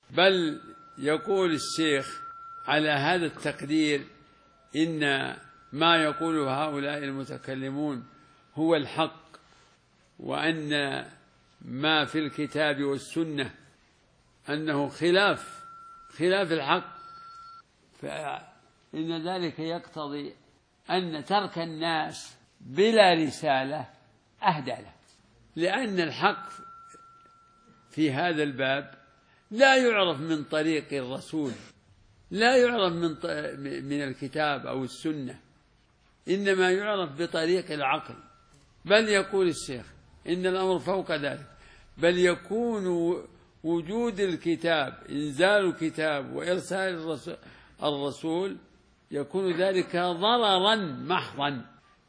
بل يقول الشيخ على هذا التقدير إن ما يقوله هؤلاء المتكلمون هو الحق، وأن ما في الكتاب والسنة أنه خلاف الحق، فإن ذلك يقتضي أن ترك الناس بلا رسالة أهدى له، لأن الحق في هذا الباب لا يعرف من طريق الرسول، لا يعرف من الكتاب أو السنة، إنما يعرف بطريق العقل. بل يقول الشيخ إن الأمر فوق ذلك، بل يكون وجود الكتاب، إنزال الكتاب وإرسال الرسول، يكون ذلك ضررا محضا،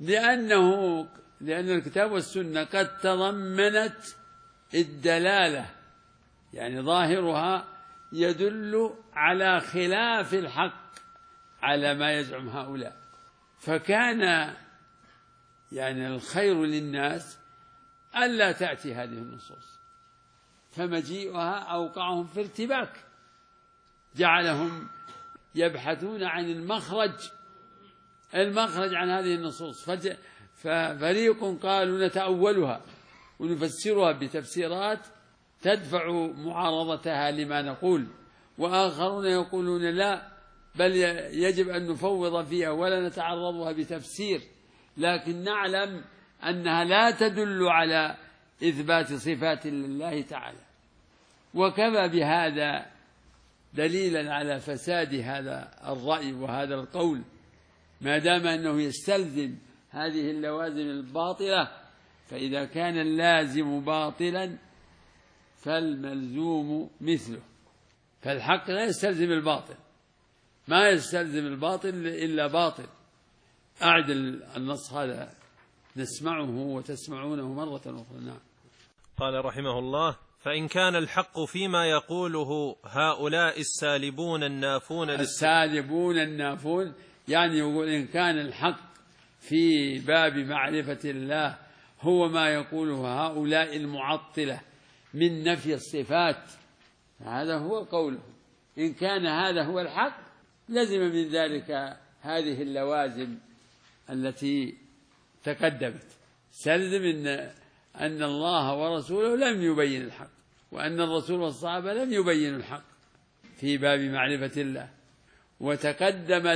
لأن الكتاب والسنة قد تضمنت الدلالة، يعني ظاهرها يدل على خلاف الحق على ما يزعم هؤلاء. فكان يعني الخير للناس ألا تأتي هذه النصوص، فمجيئها أوقعهم في ارتباك، جعلهم يبحثون عن المخرج عن هذه النصوص. ففريق قالوا نتأولها ونفسرها بتفسيرات تدفع معارضتها لما نقول، وآخرون يقولون لا، بل يجب أن نفوض فيها ولا نتعرضها بتفسير، لكن نعلم أنها لا تدل على إثبات صفات لله تعالى. وكفى بهذا دليلا على فساد هذا الرأي وهذا القول، ما دام أنه يستلزم هذه اللوازم الباطلة. فإذا كان اللازم باطلا فالملزوم مثله، فالحق لا يستلزم الباطل، ما يستلزم الباطل إلا باطل. أعد النص هذا نسمعه وتسمعونه مرة أخرى. نعم. قال رحمه الله: فإن كان الحق فيما يقوله هؤلاء السالبون النافون، يعني يقول إن كان الحق في باب معرفة الله هو ما يقوله هؤلاء المعطلة من نفي الصفات، هذا هو قوله. إن كان هذا هو الحق لزم من ذلك هذه اللوازم التي تقدمت، سلزم أن الله ورسوله لم يبين الحق، وأن الرسول والصحابة لم يبينوا الحق في باب معرفة الله. وتقدم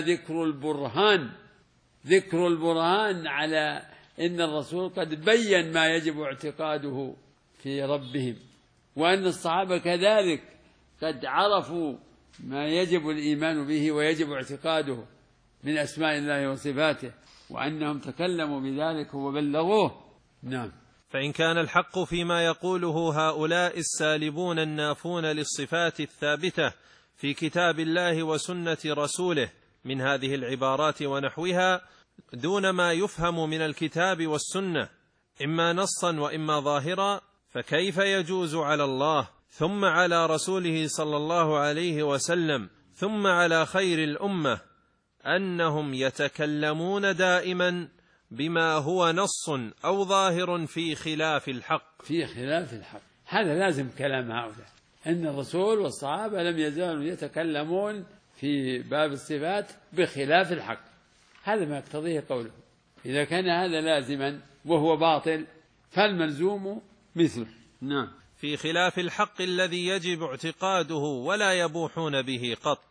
ذكر البرهان على إن الرسول قد بين ما يجب اعتقاده في ربهم، وأن الصحابة كذلك قد عرفوا ما يجب الإيمان به ويجب اعتقاده من أسماء الله وصفاته، وأنهم تكلموا بذلك وبلغوه. نعم. فإن كان الحق فيما يقوله هؤلاء السالبون النافون للصفات الثابتة في كتاب الله وسنة رسوله من هذه العبارات ونحوها دون ما يفهم من الكتاب والسنة إما نصا وإما ظاهرا، فكيف يجوز على الله ثم على رسوله صلى الله عليه وسلم ثم على خير الأمة أنهم يتكلمون دائما بما هو نص أو ظاهر في خلاف الحق؟ هذا لازم كلام هؤلاء، أن الرسول والصحابة لم يزالوا يتكلمون في باب الصفات بخلاف الحق، هذا ما يقتضيه قوله. إذا كان هذا لازما وهو باطل فالملزوم مثله. نعم. في خلاف الحق الذي يجب اعتقاده ولا يبوحون به قط،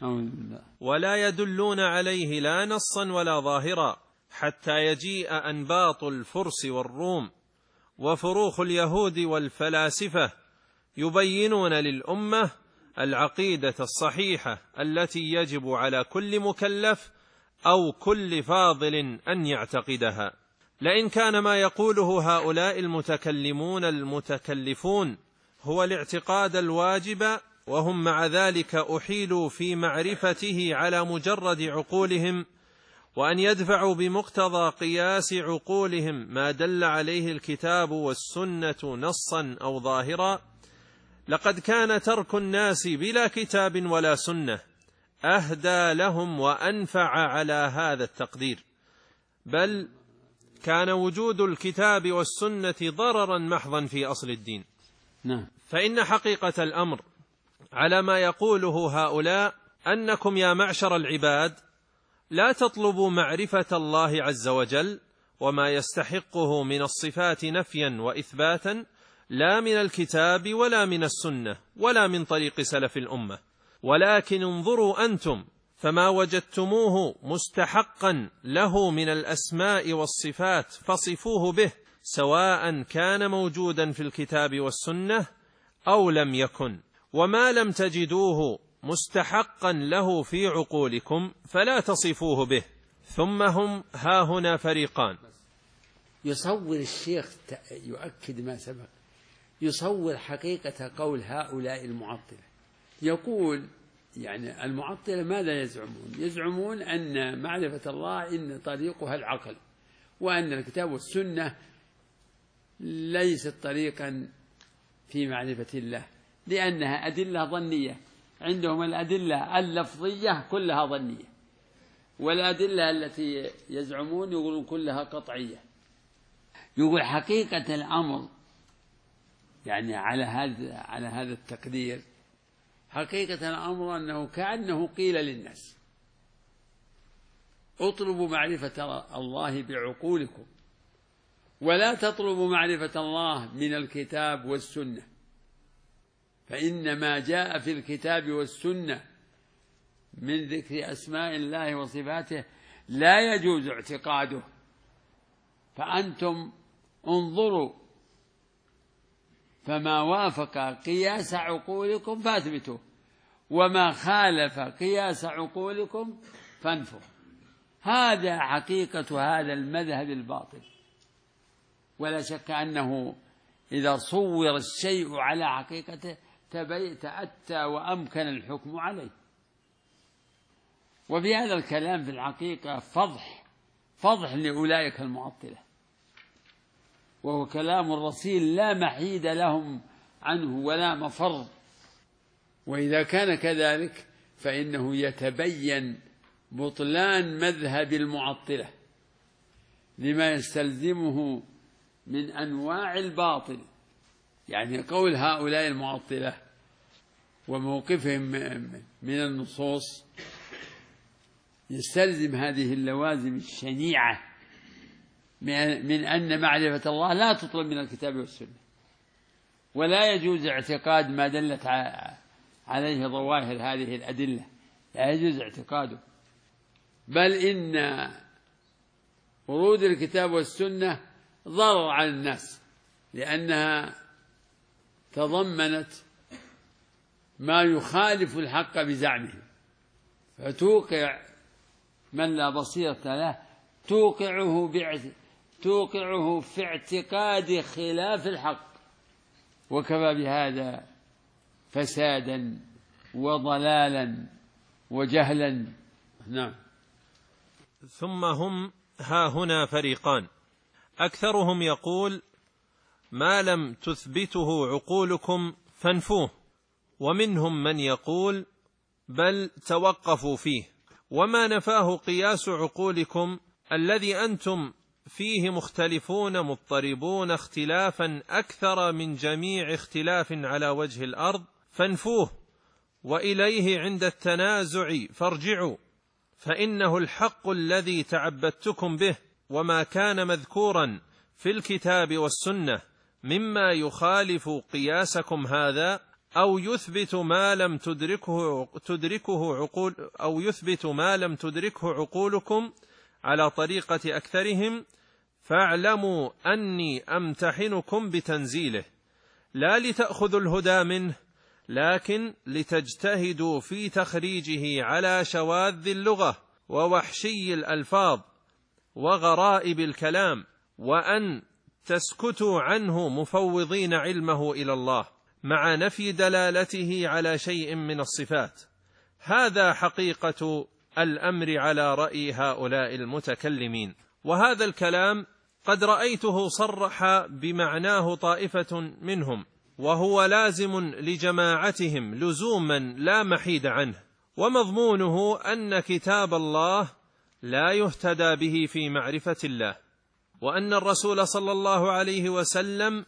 ولا يدلون عليه لا نصا ولا ظاهرا، حتى يجيء أنباط الفرس والروم وفروخ اليهود والفلاسفة يبينون للأمة العقيدة الصحيحة التي يجب على كل مكلف أو كل فاضل أن يعتقدها. لئن كان ما يقوله هؤلاء المتكلمون المتكلفون هو الاعتقاد الواجب، وهم مع ذلك أحيلوا في معرفته على مجرد عقولهم، وأن يدفعوا بمقتضى قياس عقولهم ما دل عليه الكتاب والسنة نصا أو ظاهرا، لقد كان ترك الناس بلا كتاب ولا سنة أهدى لهم وأنفع على هذا التقدير، بل كان وجود الكتاب والسنة ضررا محضا في أصل الدين. نعم. فإن حقيقة الأمر على ما يقوله هؤلاء أنكم يا معشر العباد لا تطلبوا معرفة الله عز وجل وما يستحقه من الصفات نفيا وإثباتا لا من الكتاب ولا من السنة ولا من طريق سلف الأمة، ولكن انظروا أنتم فما وجدتموه مستحقا له من الأسماء والصفات فصفوه به، سواء كان موجودا في الكتاب والسنة أو لم يكن، وما لم تجدوه مستحقا له في عقولكم فلا تصفوه به. ثم هم هاهنا فريقان. يصور الشيخ يؤكد ما سبق، يصور حقيقة قول هؤلاء المعطلة. يقول يعني المعطلة ماذا يزعمون؟ يزعمون أن معرفة الله إن طريقها العقل، وأن الكتاب والسنة ليست طريقا في معرفة الله، لأنها أدلة ظنية. عندهم الأدلة اللفظية كلها ظنية، والأدلة التي يزعمون يقولون كلها قطعية. يقول حقيقة الأمر يعني على هذا التقدير، حقيقة الأمر أنه كأنه قيل للناس اطلبوا معرفة الله بعقولكم ولا تطلبوا معرفة الله من الكتاب والسنة، فإن ما جاء في الكتاب والسنة من ذكر أسماء الله وصفاته لا يجوز اعتقاده، فأنتم انظروا فما وافق قياس عقولكم فاثبتوه، وما خالف قياس عقولكم فانفوا. هذا حقيقة هذا المذهب الباطل، ولا شك أنه إذا صور الشيء على حقيقته تأتى وأمكن الحكم عليه. وفي هذا الكلام في الحقيقة فضح لأولئك المعطلة، وهو كلام الرسول لا محيد لهم عنه ولا مفر. وإذا كان كذلك فإنه يتبين بطلان مذهب المعطلة لما يستلزمه من أنواع الباطل. يعني قول هؤلاء المعطلة وموقفهم من النصوص يستلزم هذه اللوازم الشنيعة من أن معرفة الله لا تطلب من الكتاب والسنة، ولا يجوز اعتقاد ما دلت عليه ظواهر هذه الأدلة، لا يجوز اعتقاده، بل إن ورود الكتاب والسنة ضرر على الناس، لأنها تضمنت ما يخالف الحق بزعمهم، فتوقع من لا بصيرة له توقعه في اعتقاد خلاف الحق، وكفى بهذا فسادا وضلالا وجهلا. نعم. ثم هم هاهنا فريقان، أكثرهم يقول ما لم تثبته عقولكم فانفوه، ومنهم من يقول بل توقفوا فيه، وما نفاه قياس عقولكم الذي أنتم فيه مختلفون مضطربون اختلافا أكثر من جميع اختلاف على وجه الأرض فانفوه، وإليه عند التنازع فارجعوا، فإنه الحق الذي تعبدتكم به، وما كان مذكورا في الكتاب والسنة مما يخالف قياسكم هذا أو يثبت ما لم تدركه عقولكم على طريقة أكثرهم، فاعلموا أني أمتحنكم بتنزيله، لا لتأخذوا الهدى منه، لكن لتجتهدوا في تخريجه على شواذ اللغة ووحشي الألفاظ وغرائب الكلام، وأن تسكتوا عنه مفوضين علمه إلى الله مع نفي دلالته على شيء من الصفات. هذا حقيقة الأمر على رأي هؤلاء المتكلمين، وهذا الكلام قد رأيته صرح بمعناه طائفة منهم، وهو لازم لجماعتهم لزوما لا محيد عنه، ومضمونه أن كتاب الله لا يهتدى به في معرفة الله، وأن الرسول صلى الله عليه وسلم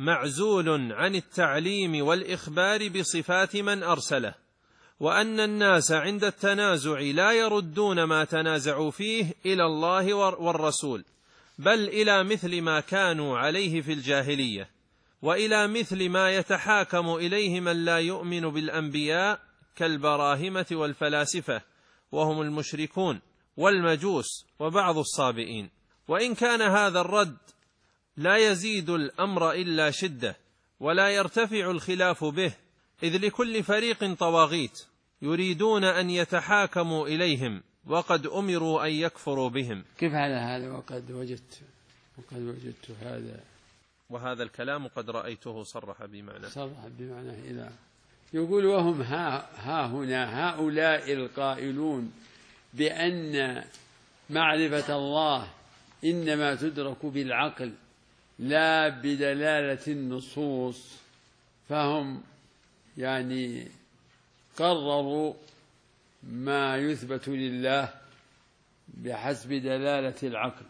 معزول عن التعليم والإخبار بصفات من أرسله، وأن الناس عند التنازع لا يردون ما تنازعوا فيه إلى الله والرسول، بل إلى مثل ما كانوا عليه في الجاهلية، وإلى مثل ما يتحاكم إليه من لا يؤمن بالأنبياء كالبراهمة والفلاسفة، وهم المشركون والمجوس وبعض الصابئين. وإن كان هذا الرد لا يزيد الأمر إلا شدة، ولا يرتفع الخلاف به، إذ لكل فريق طواغيت يريدون أن يتحاكموا إليهم، وقد أمروا أن يكفروا بهم. كيف على هذا وقد وجدت هذا، وهذا الكلام قد رأيته صرح بمعنى إلى يقول وهم ها هنا هؤلاء القائلون بأن معرفة الله إنما تدرك بالعقل لا بدلالة النصوص، فهم يعني قرروا ما يثبت لله بحسب دلالة العقل،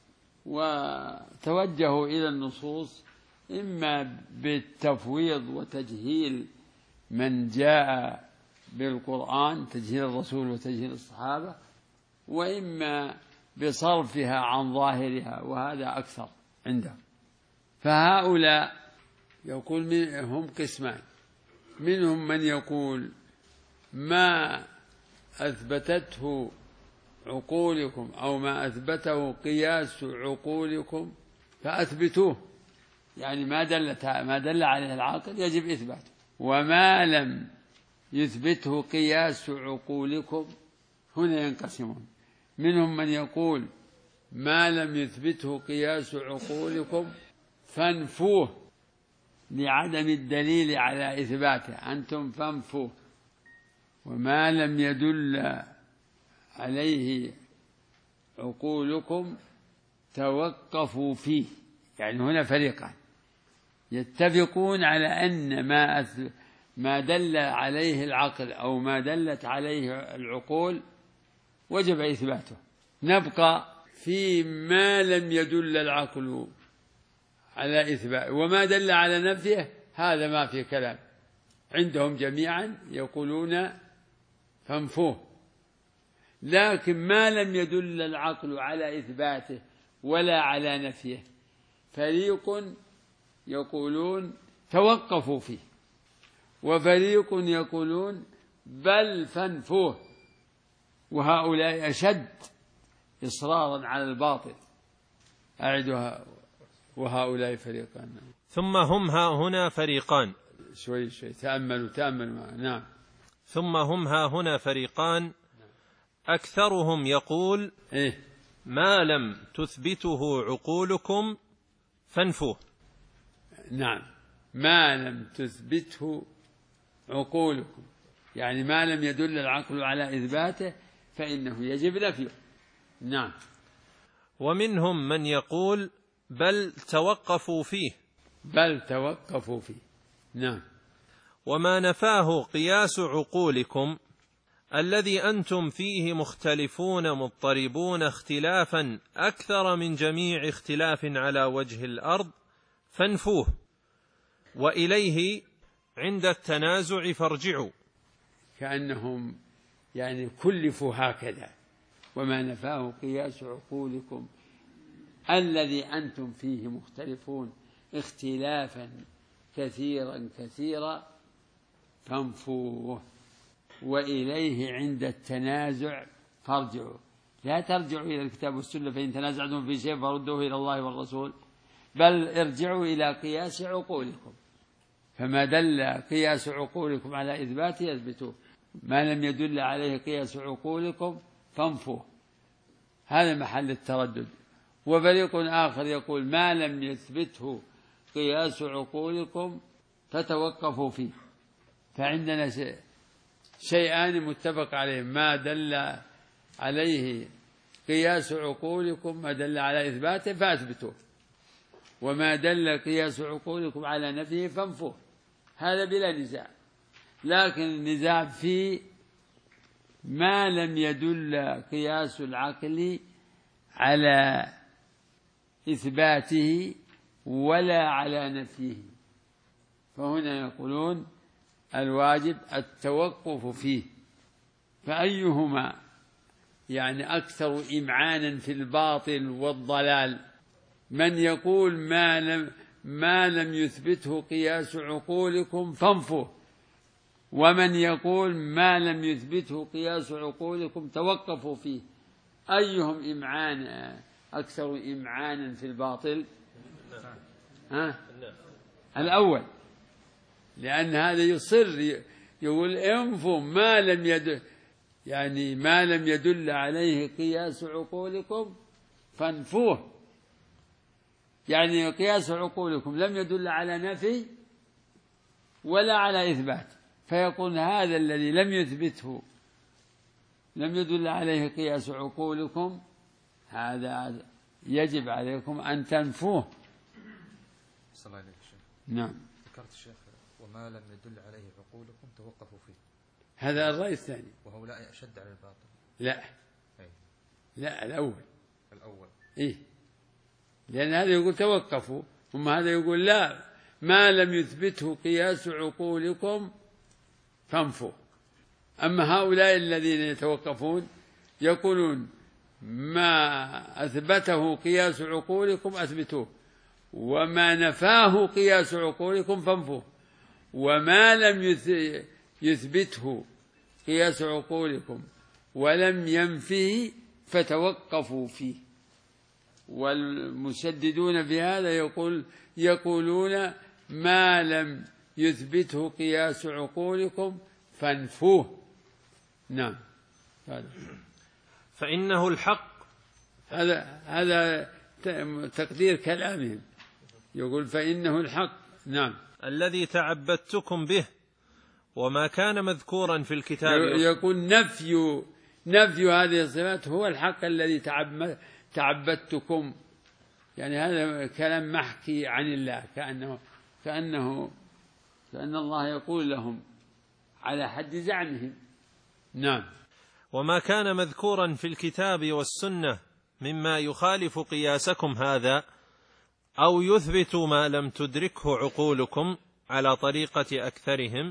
وتوجهوا إلى النصوص إما بالتفويض وتجهيل من جاء بالقرآن، تجهيل الرسول وتجهيل الصحابة، وإما بصرفها عن ظاهرها، وهذا أكثر عندهم. فهؤلاء يقول هم قسمان، منهم من يقول ما أثبتته عقولكم أو ما أثبته قياس عقولكم فأثبتوه، يعني ما دل عليه العقل يجب إثباته، وما لم يثبته قياس عقولكم هنا ينقسمون. منهم من يقول ما لم يثبته قياس عقولكم فانفوه لعدم الدليل على إثباته، أنتم فانفوه، وما لم يدل عليه عقولكم توقفوا فيه. يعني هنا فريقان يتفقون على أن ما دل عليه العقل أو ما دلت عليه العقول وجب إثباته، نبقى في ما لم يدل العقل على إثباته، وما دل على نفيه هذا ما في كلام عندهم جميعا، يقولون فانفوه. لكن ما لم يدل العقل على إثباته ولا على نفيه فريق يقولون توقفوا فيه، وفريق يقولون بل فانفوه، وهؤلاء أشد إصرارا على الباطل. أعدها وهؤلاء فريقان. ثم هم هنا فريقان، شوي تأملوا نعم. ثم هم هنا فريقان، أكثرهم يقول ما لم تثبته عقولكم فانفوه. نعم، ما لم تثبته عقولكم، يعني ما لم يدل العقل على إثباته فإنه يجب نفيه. نعم. ومنهم من يقول بل توقفوا فيه. نعم. وما نفاه قياس عقولكم الذي أنتم فيه مختلفون مضطربون اختلافا أكثر من جميع اختلاف على وجه الأرض فانفوه، وإليه عند التنازع فارجعوا. كأنهم يعني كلفوا هكذا. وما نفاه قياس عقولكم الذي أنتم فيه مختلفون اختلافا كثيرا فانفوه، وإليه عند التنازع فارجعوا. لا ترجعوا إلى الكتاب والسنة فإن تنازعتم في شيء فردوه إلى الله والرسول، بل ارجعوا إلى قياس عقولكم، فما دل قياس عقولكم على إثباته يثبتوه، ما لم يدل عليه قياس عقولكم فانفوه. هذا محل التردد. وفريق آخر يقول ما لم يثبته قياس عقولكم فتوقفوا فيه. فعندنا شيئان متفق عليه، ما دل عليه قياس عقولكم ما دل على إثباته فأثبتوه، وما دل قياس عقولكم على نفيه فانفوه. هذا بلا نزاع. لكن النزاع في ما لم يدل قياس العقل على إثباته ولا على نفيه. فهنا يقولون الواجب التوقف فيه. فأيهما يعني أكثر إمعانا في الباطل والضلال؟ من يقول ما لم يثبته قياس عقولكم فانفوه، ومن يقول ما لم يثبته قياس عقولكم توقفوا فيه. أيهم أكثر إمعانا في الباطل؟ الأول، لأن هذا يصر يقول انفوا ما لم يدل عليه قياس عقولكم فانفوه. يعني قياس عقولكم لم يدل على نفي ولا على إثبات، فيقول هذا الذي لم يثبته لم يدل عليه قياس عقولكم هذا يجب عليكم أن تنفوه. صلى الله عليه وسلم. نعم. ذكرت الشيخ وما لم يدل عليه عقولكم توقفوا فيه، هذا الرأي الثاني. وهؤلاء أشد على الباطل. لا أي. لا الأول. إيه، لأن هذا يقول توقفوا، ثم هذا يقول لا، ما لم يثبته قياس عقولكم فانفوا. أما هؤلاء الذين يتوقفون يقولون ما أثبته قياس عقولكم أثبتوه، وما نفاه قياس عقولكم فانفوه، وما لم يثبته قياس عقولكم ولم ينفه فتوقفوا فيه. والمشددون في هذا يقولون ما لم يثبته قياس عقولكم فانفوه. نعم. فإنه الحق. هذا تقدير كلامهم، يقول فإنه الحق. نعم. الذي تعبدتكم به، وما كان مذكورا في الكتاب. يقول نفي هذه الصفات هو الحق الذي تعبدتكم. يعني هذا كلام محكي عن الله، كأن الله يقول لهم على حد زعمهم. نعم. وما كان مذكورا في الكتاب والسنة مما يخالف قياسكم هذا أو يثبت ما لم تدركه عقولكم على طريقة أكثرهم.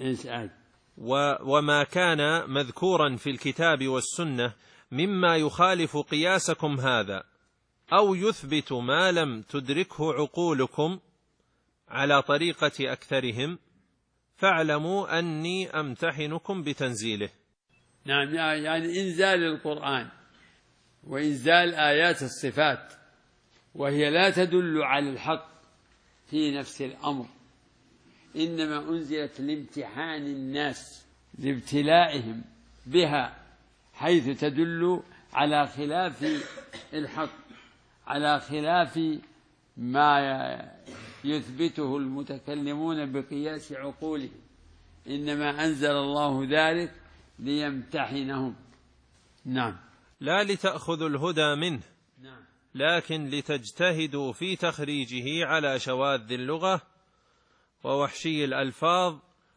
وما كان مذكورا في الكتاب والسنة مما يخالف قياسكم هذا أو يثبت ما لم تدركه عقولكم على طريقة أكثرهم فاعلموا أني أمتحنكم بتنزيله. نعم. يعني إنزال القرآن وإنزال آيات الصفات، وهي لا تدل على الحق في نفس الأمر، إنما أنزلت لامتحان الناس لابتلائهم بها، حيث تدل على خلاف الحق، على خلاف ما يثبته المتكلمون بقياس عقولهم. إنما أنزل الله ذلك ليمتحنهم. نعم. لا لتأخذوا الهدى منه، لكن لتجتهدوا في تخريجه على شواذ اللغة ووحشي الألفاظ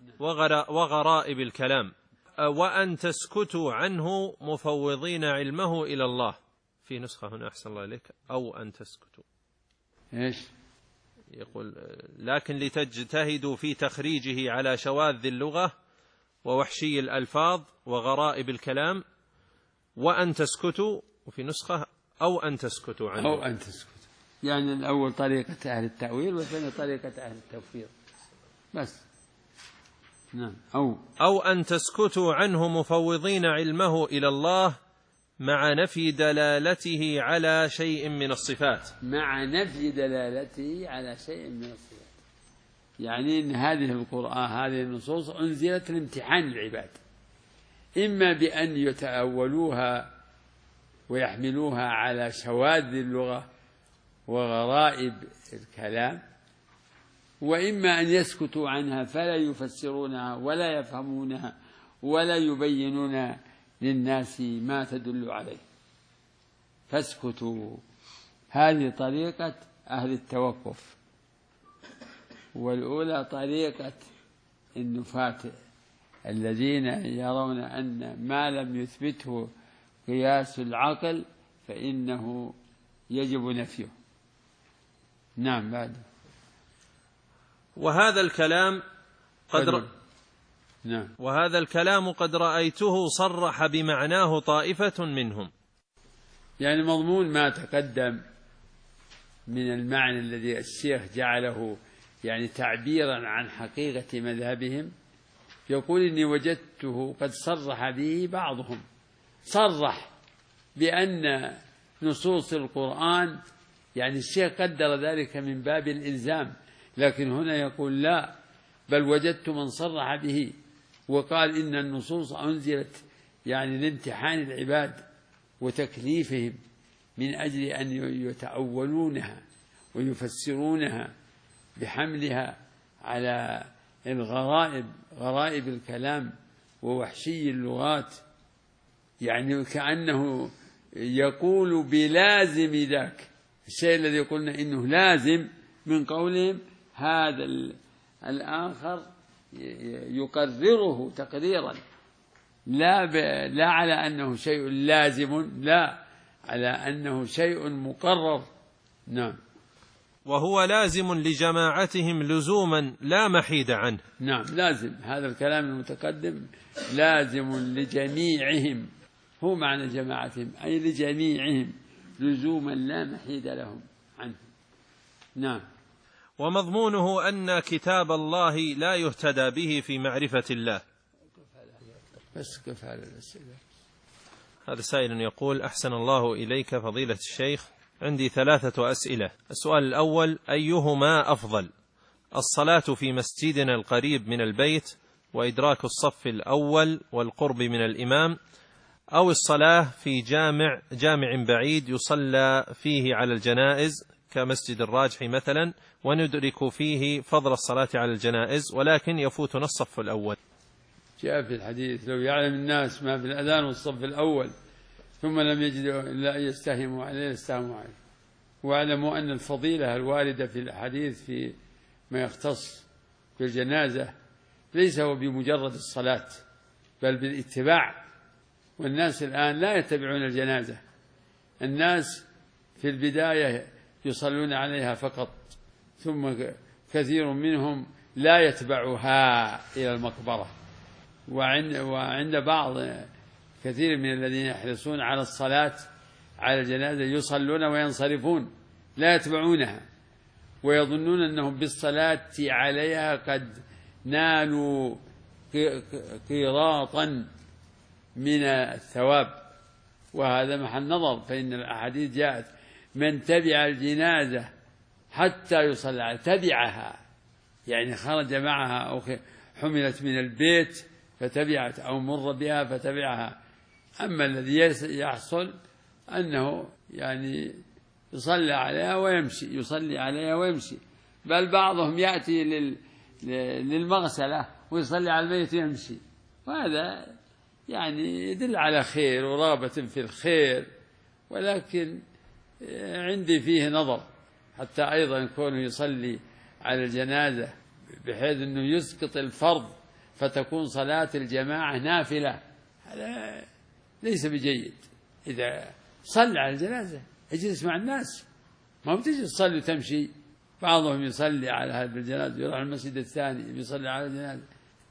وغرائب الكلام، وأن تسكتوا عنه مفوضين علمه إلى الله. في نسخة هنا أحسن الله إليك أو أن تسكتوا. إيش يقول؟ لكن لتجتهدوا في تخريجه على شواذ اللغة ووحشي الألفاظ وغرائب الكلام، وأن تسكتوا. وفي نسخة أو أن تسكتوا عنه. أو أن تسكتوا، يعني الأول طريقة أهل التأويل والثاني طريقة أهل التوفيق بس. نعم. أو أن تسكتوا عنه مفوضين علمه إلى الله مع نفي دلالته على شيء من الصفات. مع نفي دلالته على شيء من الصفات، يعني إن هذه القرآن، هذه النصوص أنزلت لامتحان العباد، إما بأن يتأولوها ويحملوها على شواذ اللغة وغرائب الكلام، وإما أن يسكتوا عنها فلا يفسرونها ولا يفهمونها ولا يبينون للناس ما تدل عليه. فاسكتوا. هذه طريقة أهل التوقف، والأولى طريقة النفاة الذين يرون أن ما لم يثبته قياس العقل فإنه يجب نفيه. نعم بعد. وهذا الكلام نعم. وهذا الكلام قد رأيته صرح بمعناه طائفة منهم، يعني مضمون ما تقدم من المعنى الذي الشيخ جعله يعني تعبيرا عن حقيقة مذهبهم، يقول إني وجدته قد صرح به بعضهم، صرح بأن نصوص القرآن، يعني الشيخ قدر ذلك من باب الإلزام، لكن هنا يقول لا، بل وجدت من صرح به وقال إن النصوص أنزلت يعني لامتحان العباد وتكليفهم من أجل أن يتأولونها ويفسرونها بحملها على غرائب الكلام ووحشي اللغات، يعني كأنه يقول بلازم ذاك الشيء الذي قلنا إنه لازم من قولهم، هذا الآخر يقرره تقريرا لا على أنه شيء لازم، لا على أنه شيء مقرر. نعم. وهو لازم لجماعتهم لزوما لا محيد عنه. نعم لازم، هذا الكلام المتقدم لازم لجميعهم، هو معنى جماعتهم أي لجميعهم لزوما لا محيد لهم عنه. نعم. ومضمونه أن كتاب الله لا يهتدى به في معرفة الله. بس كيف على الأسئلة. هذا سائل يقول: أحسن الله إليك فضيلة الشيخ، عندي 3 أسئلة. السؤال الأول: أيهما أفضل، الصلاة في مسجدنا القريب من البيت وإدراك الصف الأول والقرب من الإمام، أو الصلاة في جامع بعيد يصلى فيه على الجنائز كمسجد الراجح مثلا، وندرك فيه فضل الصلاة على الجنائز ولكن يفوتنا الصف الأول؟ جاء في الحديث: لو يعلم الناس ما في الأذان والصف الأول ثم لم يجدوا إلا أن يستهموا عليه لاستهموا عليه. واعلموا أن الفضيلة الواردة في الحديث في ما يختص بالجنازة ليس هو بمجرد الصلاة بل بالاتباع، والناس الآن لا يتبعون الجنازة، الناس في البداية يصلون عليها فقط، ثم كثير منهم لا يتبعها إلى المقبرة، وعند بعض كثير من الذين يحرصون على الصلاة على الجنازة يصلون وينصرفون لا يتبعونها، ويظنون أنهم بالصلاة عليها قد نالوا قيراطا من الثواب، وهذا محل نظر، فإن الأحاديث جاءت: من تبع الجنازة حتى يصلى عليها، تبعها يعني خرج معها أو حملت من البيت فتبعت أو مر بها فتبعها. أما الذي يحصل أنه يعني يصلي عليها ويمشي، يصلي عليها ويمشي، بل بعضهم يأتي للمغسلة ويصلي على الميت ويمشي، وهذا يعني يدل على خير ورغبة في الخير، ولكن عندي فيه نظر، حتى أيضا يكون يصلي على الجنازة بحيث أنه يسقط الفرض فتكون صلاة الجماعة نافلة، هذا ليس بجيد. إذا صلى على الجنازة اجلس مع الناس، ما بتجي تصلي وتمشي. بعضهم يصلي على هذا الجنازة يروح المسجد الثاني يصلي على الجنازة،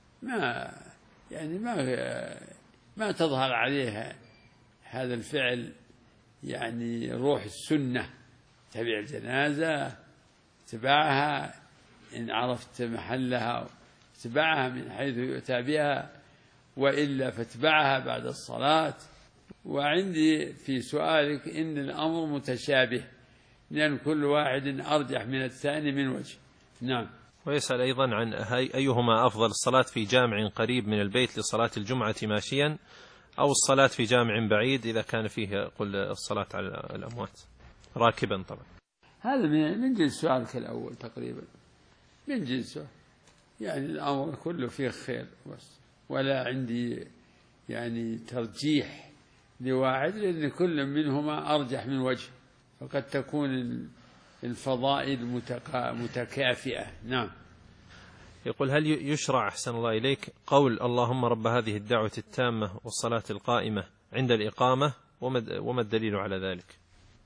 ما تظهر عليها هذا الفعل يعني روح السنة. تبع الجنازة، اتباعها إن عرفت محلها، اتباعها من حيث يؤتى بها، وإلا فاتبعها بعد الصلاة. وعندي في سؤالك إن الأمر متشابه، لأن كل واحد أرجح من الثاني من وجه. نعم. ويسأل أيضا عن أيهما أفضل، الصلاة في جامع قريب من البيت لصلاة الجمعة ماشيا، أو الصلاة في جامع بعيد إذا كان فيه الصلاة على الأموات راكبا. طبعا هذا من جنس سؤالك الأول تقريبا، من جنسه، يعني الأمر كله فيه خير بس، ولا عندي يعني ترجيح لواحد، لأن كل منهما أرجح من وجه، فقد تكون الفضائل متكافئة. نعم. يقول: هل يشرع أحسن الله إليك قول اللهم رب هذه الدعوة التامة والصلاة القائمة عند الإقامة، وما الدليل على ذلك؟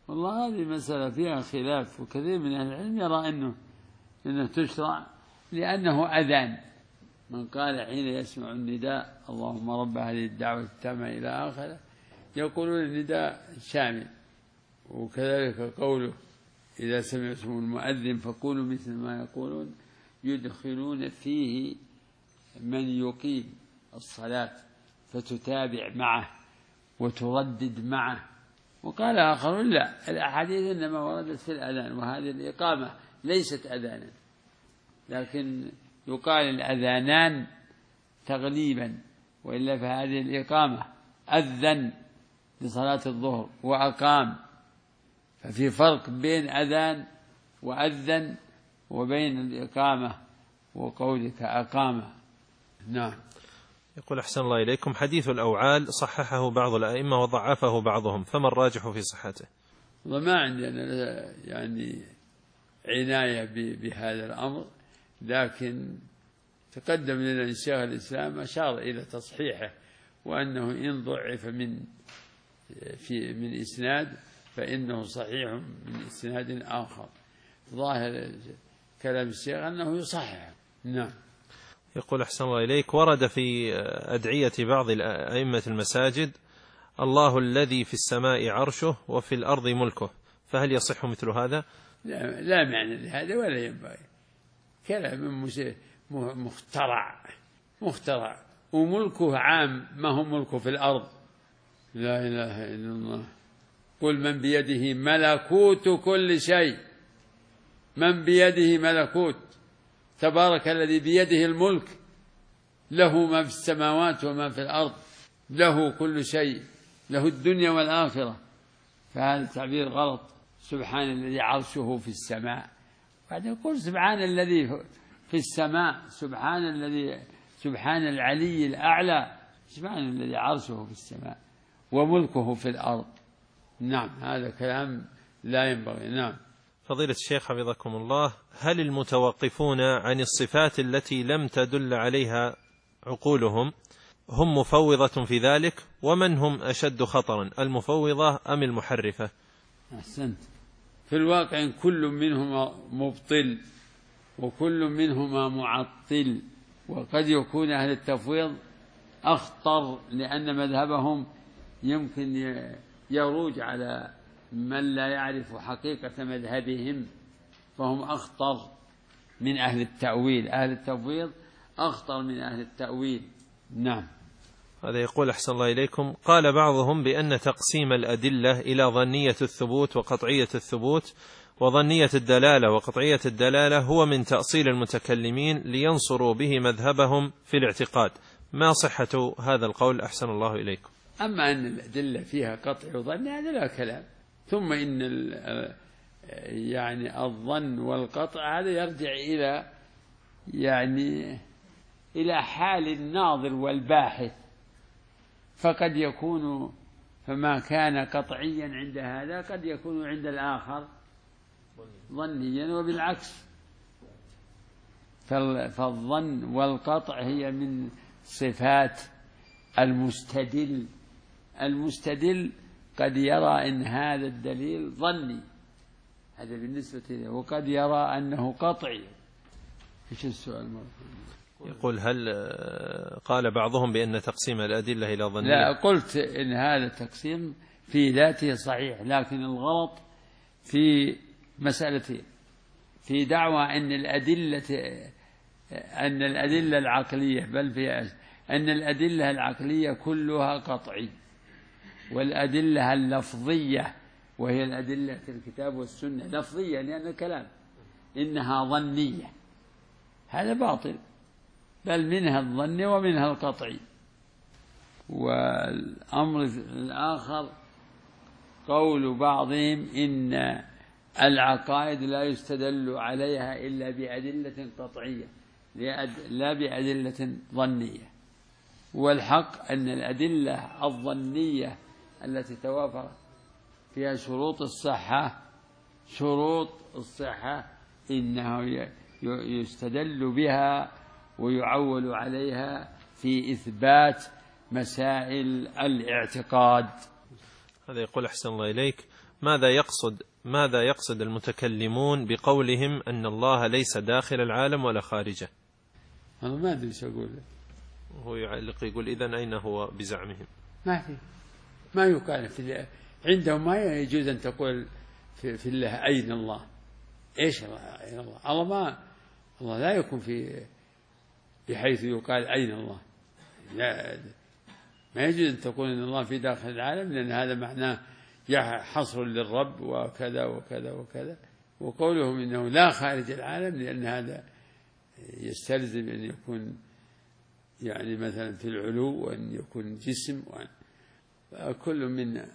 والله هذه مسألة فيها خلاف، وكثير من أهل العلم يرى أنه تشرع لأنه أذان. من قال حين يسمع النداء اللهم رب هذه الدعوة التامة إلى آخره يقولون النداء شامل. وكذلك قوله إذا سمعتم المؤذن فقولوا مثل ما يقولون، يدخلون فيه من يقيم الصلاة فتتابع معه وتردد معه. وقال آخرون لا، الأحاديث إنما وردت في الأذان، وهذه الإقامة ليست أذانا، لكن يقال الأذانان تغليبا، وإلا فهذه الإقامة أذن لصلاة الظهر وأقام، ففي فرق بين أذان وأذن وبين الإقامة وقولك أقام. نعم. يقول أحسن الله إليكم، حديث الأوعال صححه بعض الأئمة وضعفه بعضهم، فما الراجح في صحته؟ وما عندنا يعني عناية بهذا الأمر، لكن تقدم لنا أن شيخ الإسلام أشار إلى تصحيحه، وأنه إن ضعف من إسناد فإنه صحيح من إسناد آخر. ظاهر كلام الشيخ أنه يصحح. نعم. يقول أحسن الله إليك، ورد في أدعية بعض أئمة المساجد الله الذي في السماء عرشه وفي الأرض ملكه، فهل يصح مثل هذا؟ لا معنى لهذا ولا ينبغي، كلام مخترع، وملكه عام، ما هو ملكه في الأرض. لا إله إلا الله. قل من بيده ملكوت كل شيء، من بيده ملكوت، تبارك الذي بيده الملك، له ما في السماوات وما في الأرض، له كل شيء، له الدنيا والآخرة. فهذا التعبير غلط. سبحان الذي عرشه في السماء، بعد يقول سبحان الذي في السماء، سبحان العلي الأعلى، سبحان الذي عرشه في السماء وملكه في الأرض. نعم، هذا كلام لا ينبغي. نعم. فضيلة الشيخ حفظكم الله، هل المتوقفون عن الصفات التي لم تدل عليها عقولهم هم مفوضة في ذلك؟ ومن هم أشد خطرا، المفوضة أم المحرفة؟ أحسنت. في الواقع كل منهما مبطل وكل منهما معطل، وقد يكون أهل التفويض أخطر لأن مذهبهم يمكن يروج على من لا يعرف حقيقة مذهبهم، فهم أخطر من أهل التأويل. أهل التفويض أخطر من أهل التأويل. نعم. هذا يقول أحسن الله إليكم، قال بعضهم بأن تقسيم الأدلة إلى ظنية الثبوت وقطعية الثبوت وظنية الدلالة وقطعية الدلالة هو من تأصيل المتكلمين لينصروا به مذهبهم في الاعتقاد، ما صحة هذا القول أحسن الله إليكم؟ أما أن الأدلة فيها قطع وظن هذا لا كلام، ثم إن يعني الظن والقطع هذا يرجع إلى حال الناظر والباحث، فقد يكون فما كان قطعيا عند هذا قد يكون عند الآخر ظنيا، وبالعكس. فالظن والقطع هي من صفات المستدل. المستدل قد يرى أن هذا الدليل ظني، هذا بالنسبة له، وقد يرى أنه قطعي. إيش السؤال مرة؟ يقول هل قال بعضهم بأن تقسيم الأدلة إلى ظنية؟ لا، قلت إن هذا التقسيم في ذاته صحيح، لكن الغلط في مسألتين: في دعوى أن الأدلة العقلية، بل في أن الأدلة العقلية كلها قطعي، والأدلة اللفظية وهي الأدلة الكتاب والسنة لفظية لأن الكلام إنها ظنية. هذا باطل، بل منها الظن ومنها القطعي. والأمر الآخر قول بعضهم إن العقائد لا يستدل عليها إلا بأدلة قطعية لا بأدلة ظنية. والحق أن الأدلة الظنية التي توافر فيها شروط الصحة إنه يستدل بها ويعول عليها في إثبات مسائل الاعتقاد. هذا يقول أحسن الله إليك، ماذا يقصد المتكلمون بقولهم أن الله ليس داخل العالم ولا خارجه؟ أنا ما أدري ايش أقول. هو يعلق يقول إذن أين هو بزعمهم؟ ما يقال في عندهم ما يجوز أن تقول في الله أين الله. إيش أين الله؟ الله لا يكون بحيث يقال أين الله. لا، ما يجوز أن تقول أن الله في داخل العالم، لأن هذا معناه حصر للرب وكذا وكذا وكذا. وقولهم إنه لا خارج العالم، لأن هذا يستلزم أن يكون يعني مثلا في العلو، وأن يكون جسم، كل منا،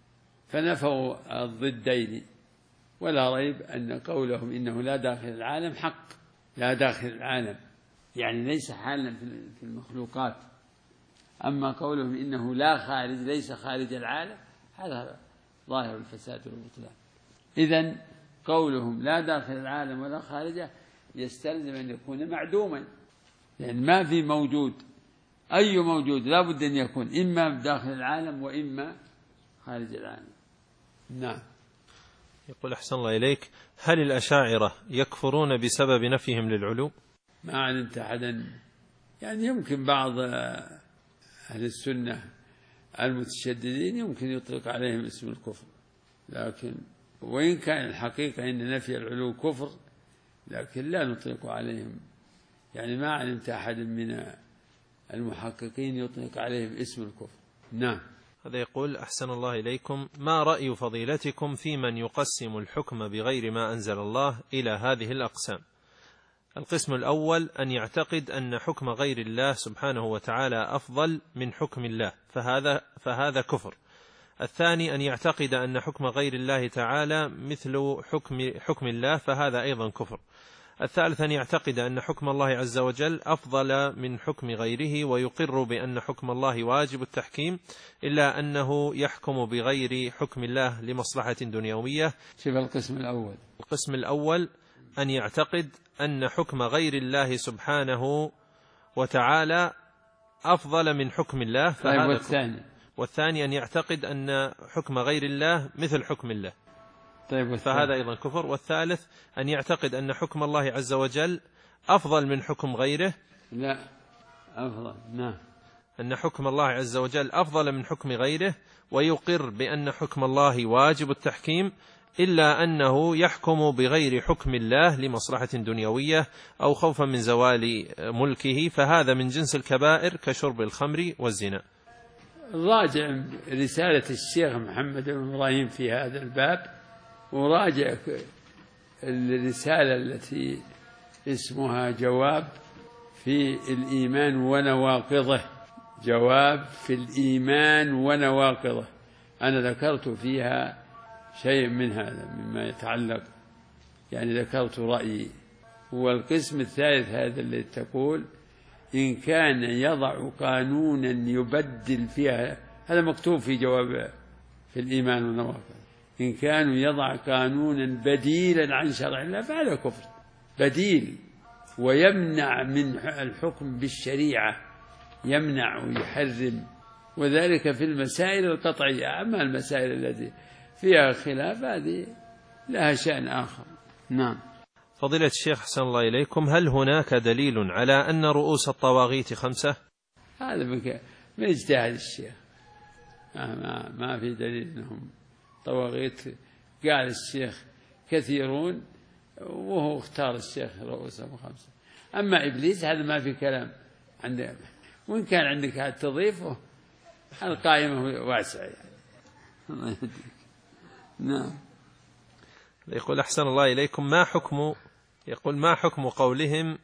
فنفوا الضدين. ولا ريب أن قولهم إنه لا داخل العالم حق. لا داخل العالم يعني ليس حالا في المخلوقات. أما قولهم إنه لا خارج، ليس خارج العالم، هذا ظاهر الفساد والبطلان. إذن قولهم لا داخل العالم ولا خارجه يستلزم أن يكون معدوما، لأن ما في موجود، أي موجود لا بد أن يكون إما داخل العالم وإما خارج العالم. نعم. يقول أحسن الله إليك: هل الأشاعرة يكفرون بسبب نفيهم للعلو؟ ما علمت أحدا، يعني يمكن بعض أهل السنة المتشددين يمكن يطلق عليهم اسم الكفر، لكن وإن كان الحقيقة أن نفي العلو كفر، لكن لا نطلق عليهم، يعني ما علمت أحد من المحققين يطلق عليهم اسم الكفر. نعم. هذا يقول: أحسن الله إليكم، ما رأي فضيلتكم في من يقسم الحكم بغير ما أنزل الله إلى هذه الأقسام؟ القسم الأول أن يعتقد أن حكم غير الله سبحانه وتعالى أفضل من حكم الله، فهذا كفر. الثاني أن يعتقد أن حكم غير الله تعالى مثل حكم الله، فهذا أيضا كفر. الثالث أن يعتقد أن حكم الله عز وجل أفضل من حكم غيره، ويقر بأن حكم الله واجب التحكيم، إلا أنه يحكم بغير حكم الله لمصلحة دنيوية. شوف القسم الأول. القسم الأول أن يعتقد أن حكم غير الله سبحانه وتعالى أفضل من حكم الله، فهذا كفر. والثاني أن يعتقد أن حكم غير الله مثل حكم الله، فهذا أيضا كفر. والثالث أن يعتقد أن حكم الله عز وجل أفضل من حكم غيره، لا أفضل، نعم، أن حكم الله عز وجل أفضل من حكم غيره، ويقر بأن حكم الله واجب التحكيم، إلا أنه يحكم بغير حكم الله لمصلحة دنيوية أو خوفا من زوال ملكه، فهذا من جنس الكبائر كشرب الخمر والزنا. راجع رسالة الشيخ محمد بن إبراهيم في هذا الباب، وراجع الرسالة التي اسمها جواب في الإيمان ونواقضه. جواب في الإيمان ونواقضه، أنا ذكرت فيها شيء من هذا مما يتعلق، يعني ذكرت رأيي. والقسم الثالث هذا اللي تقول إن كان يضع قانونا يبدل فيها، هذا مكتوب في جواب في الإيمان والنواقض، إن كانوا يضع قانونا بديلا عن شرع الله فهذا كفر بديل، ويمنع من الحكم بالشريعة، يمنع ويحرم، وذلك في المسائل القطعية. أما المسائل التي فيها خلاف هذه لها شأن آخر. نعم. فضيلة الشيخ أحسن الله إليكم، هل هناك دليل على أن رؤوس الطواغيت 5؟ هذا من اجتهاد الشيخ، ما في دليل أنهم طواغيت. قال الشيخ كثيرون وهو اختار الشيخ رؤوسهم 5. أما إبليس هذا ما في كلام عنده، وإن كان عندك هذا تضيفه، القائمة واسعة يعني. الله يهديك. نعم. يقول أحسن الله إليكم، ما حكم قولهم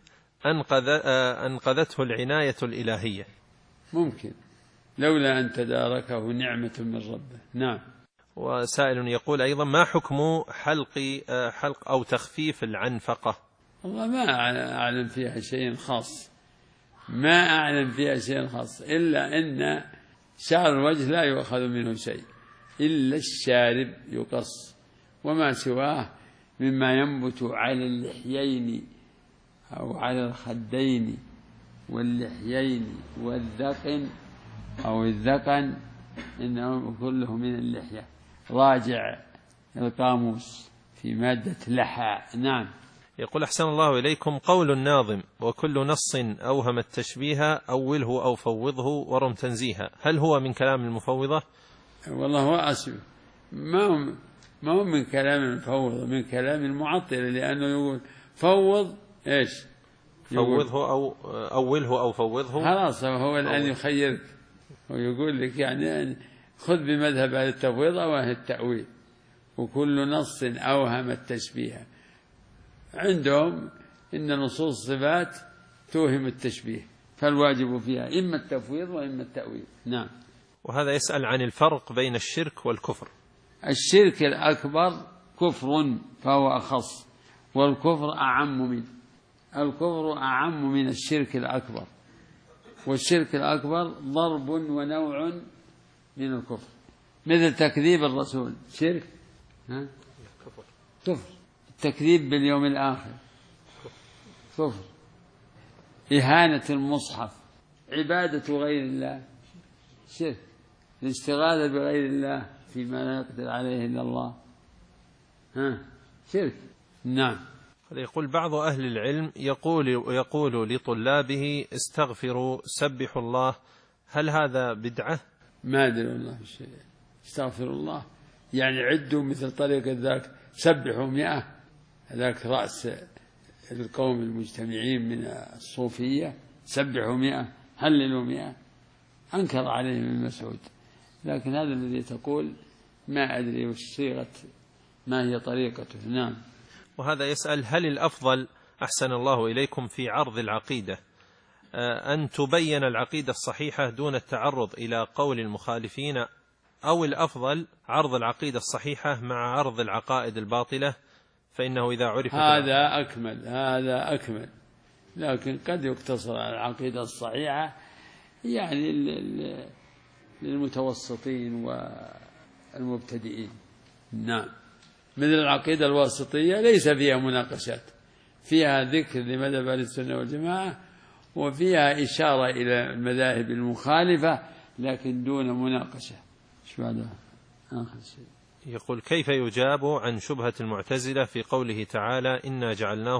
أنقذته العناية الإلهية؟ ممكن لولا أن تداركه نعمة من ربه. نعم. وسائل يقول أيضا ما حكم حلق أو تخفيف العنفقة؟ والله ما أعلم فيها شيء خاص، ما أعلم فيها شيء خاص، إلا أن شعر الوجه لا يؤخذ منه شيء إلا الشارب يقص، وما سواه مما ينبت على اللحيين أو على الخدين واللحيين والذقن أو الذقن، إنه كله من اللحية. راجع القاموس في مادة لحى. نعم. يقول أحسن الله إليكم: قول الناظم: وكل نص أوهم التشبيه أوله أو فوضه ورم تنزيها، هل هو من كلام المفوضة؟ والله هو أسف، ما هو من كلام المفوضة، من كلام المعطلة، لأنه يقول فوض إيش؟ فوضه أو أوله أو فوضه. خلاص هو الآن يخيرك ويقول لك يعني خذ بمذهب أهل التفويض أو أهل التأويل. وكل نص أوهم التشبيه، عندهم إن نصوص الصفات توهم التشبيه، فالواجب فيها إما التفويض وإما التأويل. نعم. وهذا يسأل عن الفرق بين الشرك والكفر. الشرك الأكبر كفر فهو أخص، والكفر أعم منه. الكفر أعم من الشرك الأكبر، والشرك الأكبر ضرب ونوع من الكفر، مثل تكذيب الرسول شرك، كفر. التكذيب باليوم الآخر كفر. إهانة المصحف، عبادة غير الله شرك. الاستغاثة بغير الله فيما لا يقدر عليه إلا الله شرك. نعم. يقول بعض أهل العلم يقول لطلابه: استغفروا سبحوا الله، هل هذا بدعة؟ ما أدري والله شيء. استغفر الله يعني عدوا مثل طريقة ذاك، سبحوا 100، ذاك رأس القوم المجتمعين من الصوفية، سبحوا 100 هللوا 100. أنكر عليه ابن مسعود، لكن هذا الذي تقول ما أدري وش صيغة، ما هي طريقته. نعم. وهذا يسأل: هل الأفضل أحسن الله إليكم في عرض العقيدة أن تبين العقيدة الصحيحة دون التعرض إلى قول المخالفين، أو الأفضل عرض العقيدة الصحيحة مع عرض العقائد الباطلة؟ فإنه إذا عرف هذا أكمل، لكن قد يقتصر على العقيدة الصحيحة يعني للمتوسطين والمبتدئين. نعم. مثل العقيدة الواسطية ليس فيها مناقشات، فيها ذكر لمذهب أهل السنة والجماعة، وفيها إشارة إلى المذاهب المخالفة، لكن دون مناقشة. شو هذا آخر شيء؟ يقول: كيف يجاب عن شبهة المعتزلة في قوله تعالى: إنا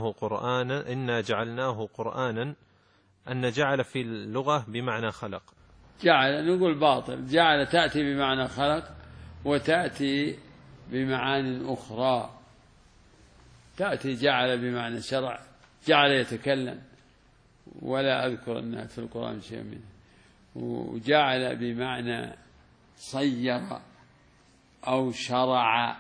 جعلناه قرآنا، أن جعل في اللغة بمعنى خلق؟ جعل نقول باطل. جعل تأتي بمعنى خلق، وتأتي بمعان أخرى. تأتي جعل بمعنى شرع، جعل يتكلم، ولا أذكر أنها في القرآن شيء منه. وجعل بمعنى صير أو شرع.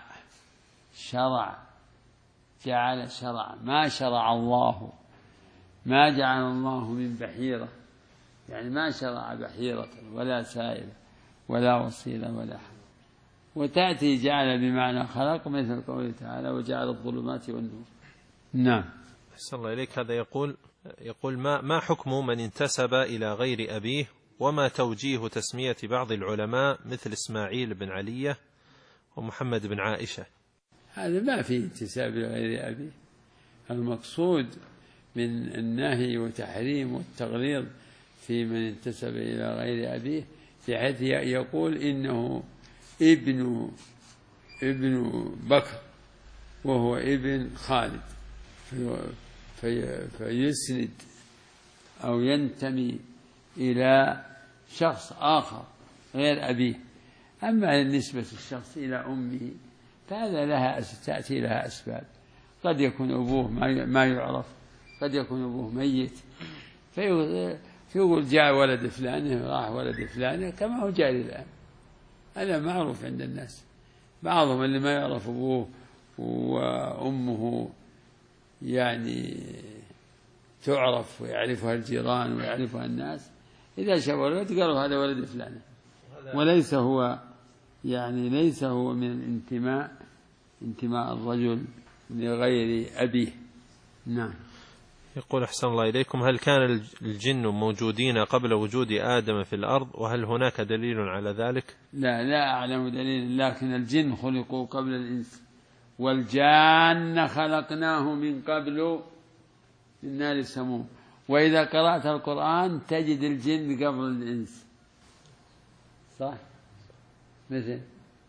جعل شرع، ما شرع الله، ما جعل الله من بحيرة، يعني ما شرع بحيرة ولا سائلة ولا وصيلة ولا حل. وتأتي جعل بمعنى خلق، مثل قوله تعالى: وجعل الظلمات والنور. نعم. أحسن الله إليك. هذا يقول ما حكم من انتسب إلى غير أبيه، وما توجيه تسمية بعض العلماء مثل إسماعيل بن علية ومحمد بن عائشة؟ هذا ما فيه انتساب إلى غير أبيه. المقصود من النهي وتحريم والتغليظ في من انتسب إلى غير أبيه، في حيث يقول إنه ابن بكر وهو ابن خالد، فيسند أو ينتمي إلى شخص آخر غير أبيه. أما نسبة الشخص إلى أمه فهذا تأتي لها أسباب. قد يكون أبوه ما يعرف، قد يكون أبوه ميت، فيقول جاء ولد فلانه راح ولد فلانه، كما هو جاري الآن. هذا معروف عند الناس. بعضهم اللي ما يعرف أبوه وأمه يعني تعرف ويعرفها الجيران ويعرفها الناس، إذا شافوا ولد قالوا هذا ولد فلانه، وليس هو يعني ليس هو من انتماء الرجل لغير أبيه. نعم. يقول: أحسن الله إليكم، هل كان الجن موجودين قبل وجود آدم في الأرض، وهل هناك دليل على ذلك؟ لا أعلم دليل، لكن الجن خلقوا قبل الإنس، والجان خلقناه من قبل من نار السموم. وإذا قرأت القرآن تجد الجن قبل الإنس، صح؟ مثل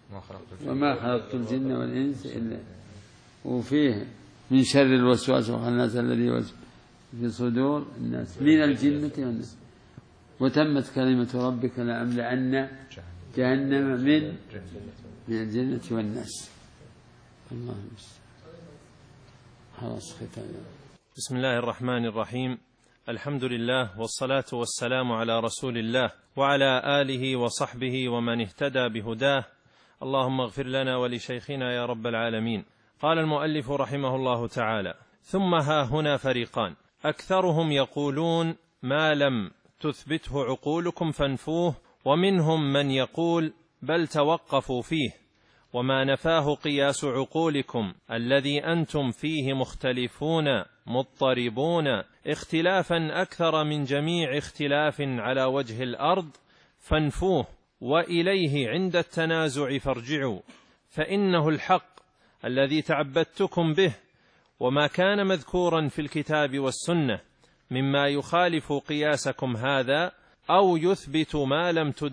وما خلقت الجن والإنس إلا. وفيه من شر الوسواس الخناس الذي يوسوس في صدور الناس من الجنة والناس. وتمت كلمة ربك لأملأن جهنم من الجنة والناس. الله المستعان. خلاص ختام. بسم الله الرحمن الرحيم. الحمد لله والصلاة والسلام على رسول الله وعلى آله وصحبه ومن اهتدى بهداه. اللهم اغفر لنا ولشيخنا يا رب العالمين. قال المؤلف رحمه الله تعالى: ثم ها هنا فريقان، أكثرهم يقولون ما لم تثبته عقولكم فانفوه، ومنهم من يقول بل توقفوا فيه، وما نفاه قياس عقولكم الذي أنتم فيه مختلفون مضطربون اختلافا أكثر من جميع اختلاف على وجه الأرض فانفوه، وإليه عند التنازع فارجعوا، فإنه الحق الذي تعبدتكم به، وما كان مذكورا في الكتاب والسنة مما يخالف قياسكم هذا أو يثبت ما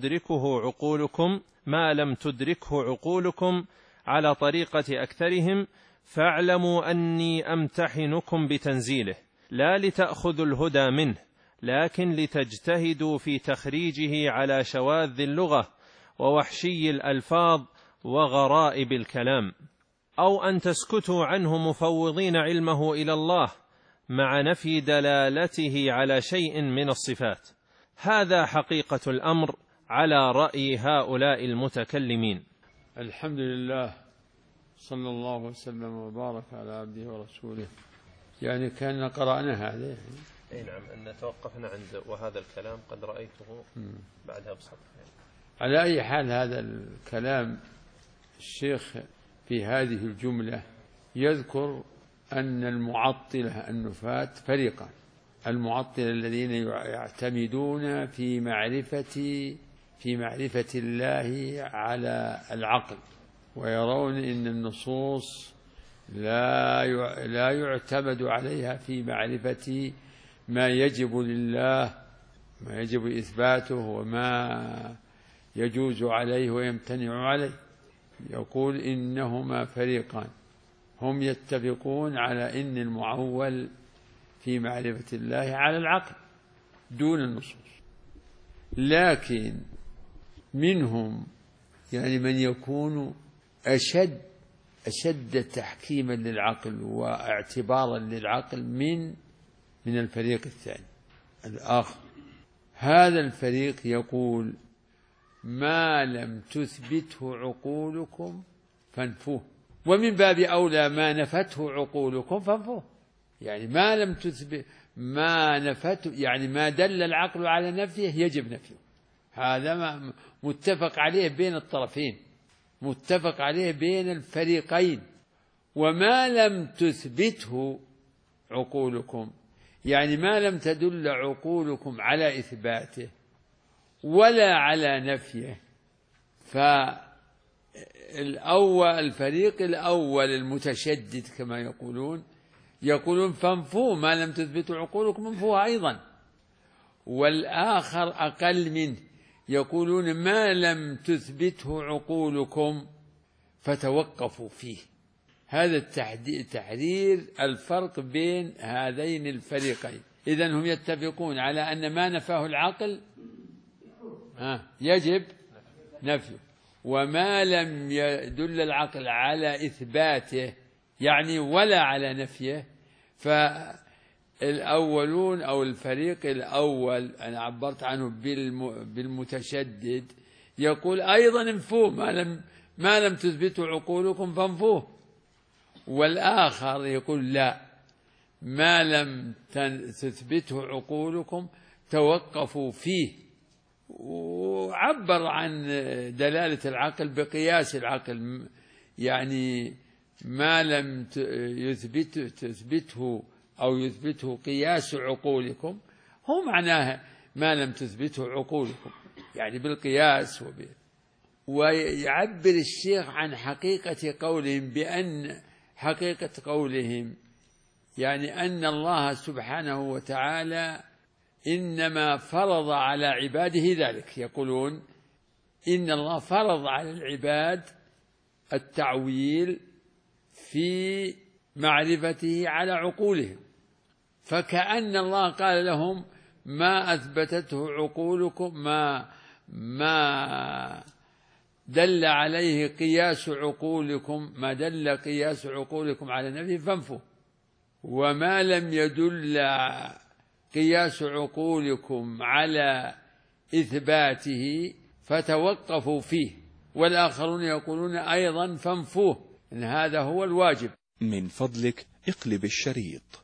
لم تدركه عقولكم على طريقة أكثرهم، فاعلموا أني أمتحنكم بتنزيله، لا لتأخذوا الهدى منه، لكن لتجتهدوا في تخريجه على شواذ اللغة ووحشي الألفاظ وغرائب الكلام، أو أن تسكتوا عنه مفوضين علمه إلى الله مع نفي دلالته على شيء من الصفات. هذا حقيقة الأمر على رأي هؤلاء المتكلمين. الحمد لله، صلى الله وسلم وبارك على عبده ورسوله. يعني كان قرأنا هذا. أي نعم، أن توقفنا عند وهذا الكلام قد رأيته بعدها بسطر. على أي حال هذا الكلام الشيخ في هذه الجملة يذكر أن المعطلة النفاة فريقان: المعطلة الذين يعتمدون في معرفة الله على العقل، ويرون أن النصوص لا يعتمد عليها في معرفة ما يجب لله، ما يجب إثباته وما يجوز عليه ويمتنع عليه. يقول إنهما فريقان، هم يتفقون على أن المعول في معرفة الله على العقل دون النصوص، لكن منهم يعني من يكون أشد تحكيما للعقل واعتبارا للعقل من الفريق الثاني الآخر. هذا الفريق يقول ما لم تثبته عقولكم فانفوه، ومن باب أولى ما نفته عقولكم فانفوه. يعني ما لم تثبت ما نفته، يعني ما دل العقل على نفيه يجب نفيه. هذا ما متفق عليه بين الطرفين، متفق عليه بين الفريقين. وما لم تثبته عقولكم، يعني ما لم تدل عقولكم على إثباته ولا على نفيه، الفريق الأول المتشدد كما يقولون فانفوه، ما لم تثبتوا عقولكم انفوها أيضا. والآخر أقل منه يقولون ما لم تثبته عقولكم فتوقفوا فيه. هذا تحرير الفرق بين هذين الفريقين. إذن هم يتفقون على أن ما نفاه العقل يجب نفيه، وما لم يدل العقل على إثباته يعني ولا على نفيه، فالأولون أو الفريق الأول أنا عبرت عنه بالمتشدد يقول أيضا انفوه، ما لم تثبتوا عقولكم فانفوه. والآخر يقول لا، ما لم تثبته عقولكم توقفوا فيه، وعبر عن دلالة العقل بقياس العقل، يعني ما لم تثبته أو يثبته قياس عقولكم هو معناها ما لم تثبته عقولكم، يعني بالقياس. ويعبر الشيخ عن حقيقة قولهم بأن حقيقة قولهم يعني أن الله سبحانه وتعالى إنما فرض على عباده ذلك. يقولون إن الله فرض على العباد التعويل في معرفته على عقولهم، فكأن الله قال لهم ما أثبتته عقولكم، ما دل عليه قياس عقولكم، ما دل قياس عقولكم على نفيه فانفوا، وما لم يدل قياس عقولكم على إثباته فتوقفوا فيه، والآخرون يقولون أيضا فانفوه، إن هذا هو الواجب. من فضلك اقلب الشريط.